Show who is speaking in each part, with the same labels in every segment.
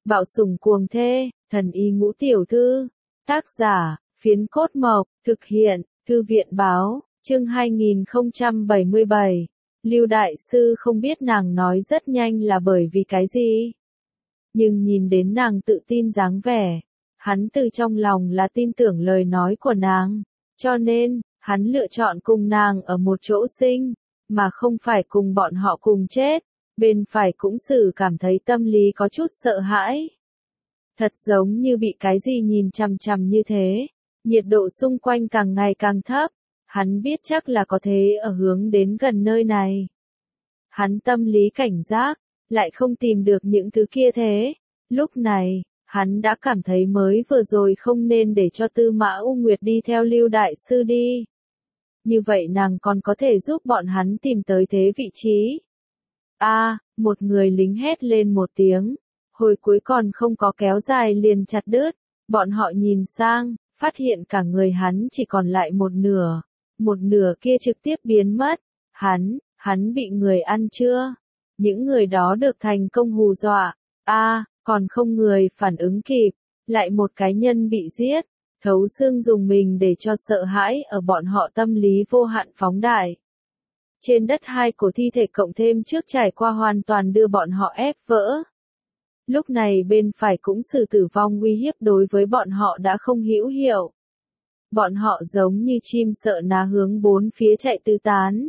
Speaker 1: Bạo sủng cuồng thê, thần y ngũ tiểu thư. Tác giả, Phiến Cốt Mộc, thực hiện, Thư viện báo, chương 2077. Lưu Đại Sư không biết nàng nói rất nhanh là bởi vì cái gì. Nhưng nhìn đến nàng tự tin dáng vẻ, hắn từ trong lòng là tin tưởng lời nói của nàng, cho nên, hắn lựa chọn cùng nàng ở một chỗ sinh, mà không phải cùng bọn họ cùng chết. Bên phải cũng xử cảm thấy tâm lý có chút sợ hãi. Thật giống như bị cái gì nhìn chằm chằm như thế, nhiệt độ xung quanh càng ngày càng thấp, hắn biết chắc là có thế ở hướng đến gần nơi này. Hắn tâm lý cảnh giác, lại không tìm được những thứ kia thế. Lúc này, hắn đã cảm thấy mới vừa rồi không nên để cho Tư Mã U Nguyệt đi theo Lưu Đại Sư đi. Như vậy nàng còn có thể giúp bọn hắn tìm tới thế vị trí. Một người lính hét lên một tiếng, hồi cuối còn không có kéo dài liền chặt đứt, bọn họ nhìn sang, phát hiện cả người hắn chỉ còn lại một nửa kia trực tiếp biến mất, hắn bị người ăn chưa? Những người đó được thành công hù dọa, còn không người phản ứng kịp, lại một cái nhân bị giết, thấu xương dùng mình để cho sợ hãi ở bọn họ tâm lý vô hạn phóng đại. Trên đất hai cổ thi thể cộng thêm trước trải qua hoàn toàn đưa bọn họ ép vỡ. Lúc này bên phải cũng sự tử vong uy hiếp đối với bọn họ đã không hữu hiệu. Bọn họ giống như chim sợ ná hướng bốn phía chạy tứ tán.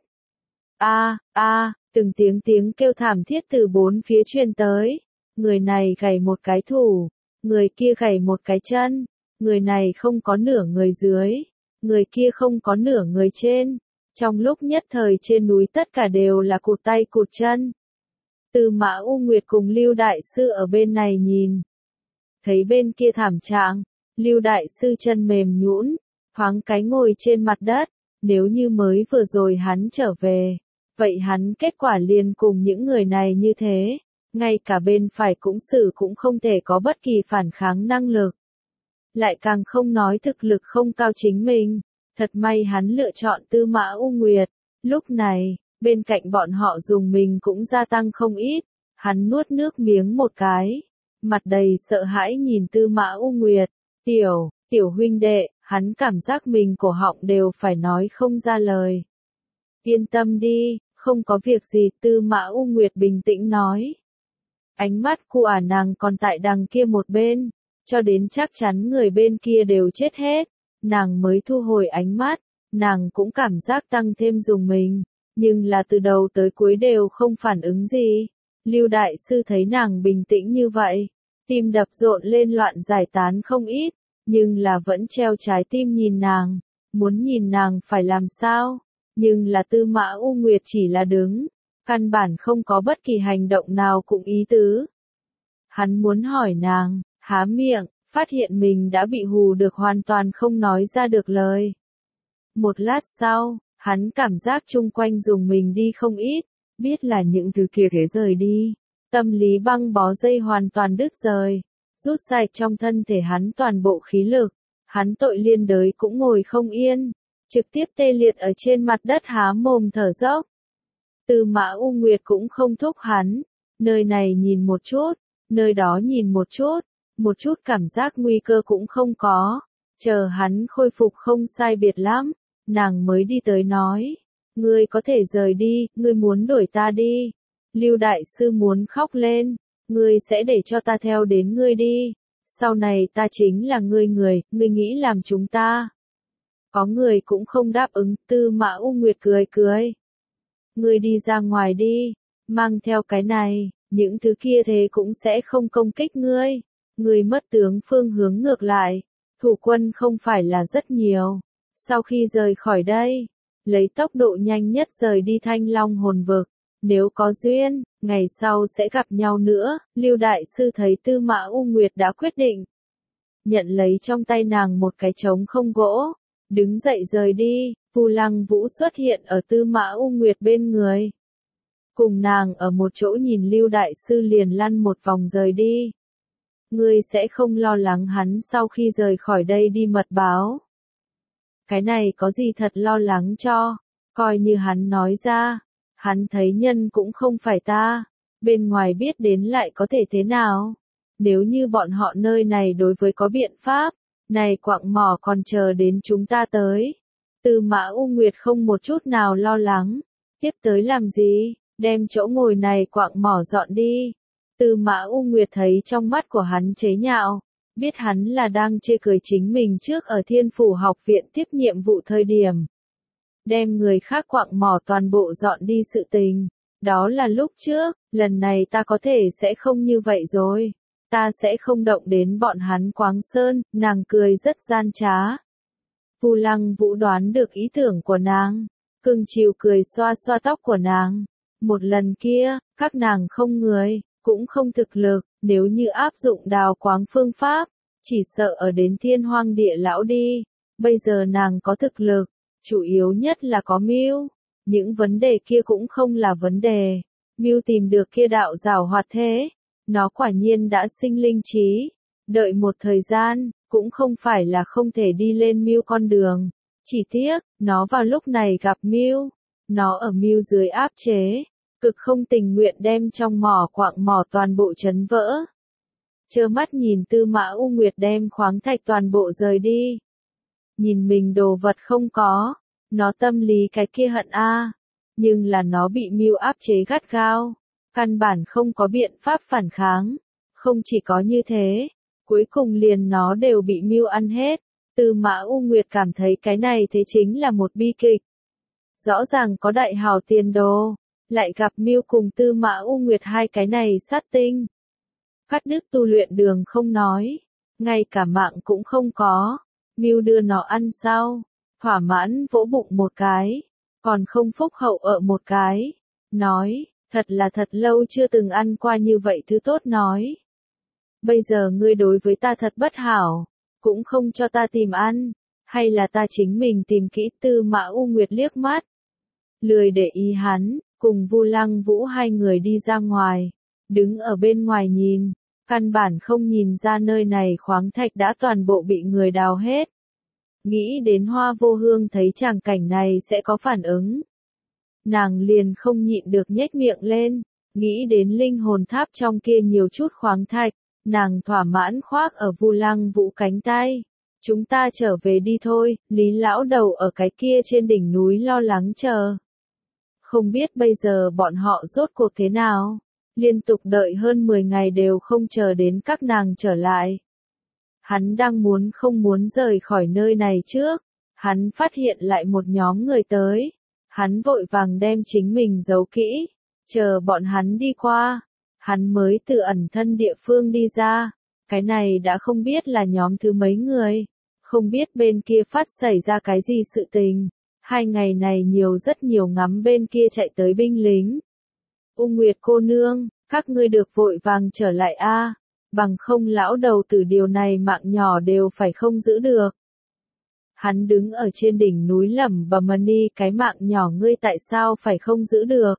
Speaker 1: Từng tiếng kêu thảm thiết từ bốn phía truyền tới. Người này gãy một cái thủ, người kia gãy một cái chân, người này không có nửa người dưới, người kia không có nửa người trên. Trong lúc nhất thời trên núi tất cả đều là cụt tay cụt chân. Tư Mã U Nguyệt cùng Lưu Đại Sư ở bên này nhìn. Thấy bên kia thảm trạng, Lưu Đại Sư chân mềm nhũn, thoáng cái ngồi trên mặt đất. Nếu như mới vừa rồi hắn trở về, vậy hắn kết quả liền cùng những người này như thế. Ngay cả bên phải cũng cũng không thể có bất kỳ phản kháng năng lực. Lại càng không nói thực lực không cao chính mình. Thật may hắn lựa chọn Tư Mã U Nguyệt. Lúc này, bên cạnh bọn họ dùng mình cũng gia tăng không ít. Hắn nuốt nước miếng một cái. Mặt đầy sợ hãi nhìn Tư Mã U Nguyệt. Tiểu huynh đệ, hắn cảm giác mình cổ họng đều phải nói không ra lời. Yên tâm đi, không có việc gì, Tư Mã U Nguyệt bình tĩnh nói. Ánh mắt của nàng còn tại đằng kia một bên, cho đến chắc chắn người bên kia đều chết hết. Nàng mới thu hồi ánh mắt, nàng cũng cảm giác tăng thêm dùng mình, nhưng là từ đầu tới cuối đều không phản ứng gì. Lưu Đại Sư thấy nàng bình tĩnh như vậy, tim đập rộn lên loạn giải tán không ít, nhưng là vẫn treo trái tim nhìn nàng, muốn nhìn nàng phải làm sao, nhưng là Tư Mã U Nguyệt chỉ là đứng, căn bản không có bất kỳ hành động nào cũng ý tứ. Hắn muốn hỏi nàng, há miệng, phát hiện mình đã bị hù được hoàn toàn không nói ra được lời. Một lát sau, hắn cảm giác chung quanh dùng mình đi không ít, biết là những thứ kia thế rời đi. Tâm lý băng bó dây hoàn toàn đứt rời, rút sạch trong thân thể hắn toàn bộ khí lực, hắn tội liên đới cũng ngồi không yên, trực tiếp tê liệt ở trên mặt đất há mồm thở dốc. Tư Mã U Nguyệt cũng không thúc hắn, nơi này nhìn một chút, nơi đó nhìn một chút cảm giác nguy cơ cũng không có, chờ hắn khôi phục không sai biệt lắm, nàng mới đi tới nói, ngươi có thể rời đi, ngươi muốn đuổi ta đi. Lưu Đại Sư muốn khóc lên, ngươi sẽ để cho ta theo đến ngươi đi, sau này ta chính là ngươi ngươi nghĩ làm chúng ta. Có người cũng không đáp ứng, Tư Mã U Nguyệt cười. Ngươi đi ra ngoài đi, mang theo cái này, những thứ kia thế cũng sẽ không công kích ngươi. Ngươi mất tướng phương hướng ngược lại, thủ quân không phải là rất nhiều. Sau khi rời khỏi đây, lấy tốc độ nhanh nhất rời đi Thanh Long hồn vực, nếu có duyên, ngày sau sẽ gặp nhau nữa. Lưu Đại Sư thấy Tư Mã U Nguyệt đã quyết định, nhận lấy trong tay nàng một cái trống không gỗ, đứng dậy rời đi. Vu Lăng Vũ xuất hiện ở Tư Mã U Nguyệt bên người, cùng nàng ở một chỗ nhìn Lưu Đại Sư liền lăn một vòng rời đi. Ngươi sẽ không lo lắng hắn sau khi rời khỏi đây đi mật báo. Cái này có gì thật lo lắng cho, coi như hắn nói ra, hắn thấy nhân cũng không phải ta, bên ngoài biết đến lại có thể thế nào. nếu như bọn họ nơi này đối với có biện pháp, này quạng mỏ còn chờ đến chúng ta tới. Tư Mã U Nguyệt không một chút nào lo lắng, tiếp tới làm gì, đem chỗ ngồi này quạng mỏ dọn đi. Tư Mã U Nguyệt thấy trong mắt của hắn chế nhạo, biết hắn là đang chê cười chính mình trước ở Thiên Phủ học viện tiếp nhiệm vụ thời điểm. Đem người khác quạng mỏ toàn bộ dọn đi sự tình. Đó là lúc trước, lần này ta có thể sẽ không như vậy rồi. Ta sẽ không động đến bọn hắn Quáng Sơn, nàng cười rất gian trá. Vu Lăng Vũ đoán được ý tưởng của nàng, cưng chiều cười xoa xoa tóc của nàng. Một lần kia, các nàng không người, cũng không thực lực, nếu như áp dụng đào quáng phương pháp, chỉ sợ ở đến Thiên Hoang Địa Lão đi. Bây giờ nàng có thực lực, chủ yếu nhất là có mưu. Những vấn đề kia cũng không là vấn đề. Mưu tìm được kia đạo giảo hoạt thế. Nó quả nhiên đã sinh linh trí. Đợi một thời gian, cũng không phải là không thể đi lên mưu con đường. Chỉ tiếc, nó vào lúc này gặp mưu. Nó ở mưu dưới áp chế. Cực không tình nguyện đem trong mỏ quạng mỏ toàn bộ chấn vỡ. Trơ mắt nhìn Tư Mã U Nguyệt đem khoáng thạch toàn bộ rời đi. Nhìn mình đồ vật không có. Nó tâm lý cái kia hận a, nhưng là nó bị mưu áp chế gắt gao, căn bản không có biện pháp phản kháng. Không chỉ có như thế, cuối cùng liền nó đều bị mưu ăn hết. Tư Mã U Nguyệt cảm thấy cái này thế chính là một bi kịch. Rõ ràng có đại hào tiền đồ, lại gặp mưu cùng Tư Mã U Nguyệt hai cái này sát tinh. Cắt đứt tu luyện đường không nói, ngay cả mạng cũng không có, mưu đưa nó ăn sao? Thỏa mãn vỗ bụng một cái, còn không phúc hậu ở một cái, nói, thật là thật lâu chưa từng ăn qua như vậy thứ tốt nói. Bây giờ ngươi đối với ta thật bất hảo, cũng không cho ta tìm ăn, hay là ta chính mình tìm kỹ. Tư Mã U Nguyệt liếc mắt, lười để ý hắn, cùng Vu Lăng Vũ hai người đi ra ngoài, đứng ở bên ngoài nhìn, căn bản không nhìn ra nơi này khoáng thạch đã toàn bộ bị người đào hết. Nghĩ đến Hoa Vô Hương thấy tràng cảnh này sẽ có phản ứng. Nàng liền không nhịn được nhếch miệng lên, nghĩ đến linh hồn tháp trong kia nhiều chút khoáng thạch, nàng thỏa mãn khoác ở Vu Lăng Vũ cánh tay. Chúng ta trở về đi thôi, Lý lão đầu ở cái kia trên đỉnh núi lo lắng chờ. Không biết bây giờ bọn họ rốt cuộc thế nào, liên tục đợi hơn 10 ngày đều không chờ đến các nàng trở lại. Hắn đang không muốn rời khỏi nơi này trước, hắn phát hiện lại một nhóm người tới. Hắn vội vàng đem chính mình giấu kỹ, chờ bọn hắn đi qua, hắn mới từ ẩn thân địa phương đi ra. Cái này đã không biết là nhóm thứ mấy người, không biết bên kia phát xảy ra cái gì sự tình. 2 ngày này rất nhiều ngắm bên kia chạy tới binh lính. U Nguyệt cô nương, các ngươi được vội vàng trở lại a, bằng không lão đầu tử điều này mạng nhỏ đều phải không giữ được. Hắn đứng ở trên đỉnh núi lẩm bẩm đi, cái mạng nhỏ ngươi tại sao phải không giữ được.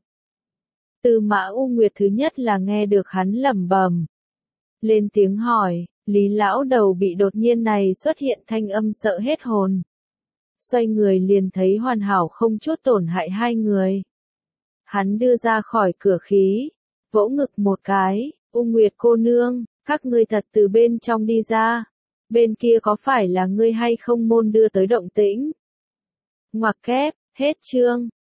Speaker 1: Tư Mã U Nguyệt thứ nhất là nghe được hắn lẩm bẩm, lên tiếng hỏi, Lý lão đầu bị đột nhiên này xuất hiện thanh âm sợ hết hồn. Xoay người liền thấy hoàn hảo không chút tổn hại hai người. Hắn đưa ra khỏi cửa khí, vỗ ngực một cái, U Nguyệt cô nương, các ngươi thật từ bên trong đi ra. Bên kia có phải là ngươi hay không môn đưa tới động tĩnh? Ngoặc kép, hết chương.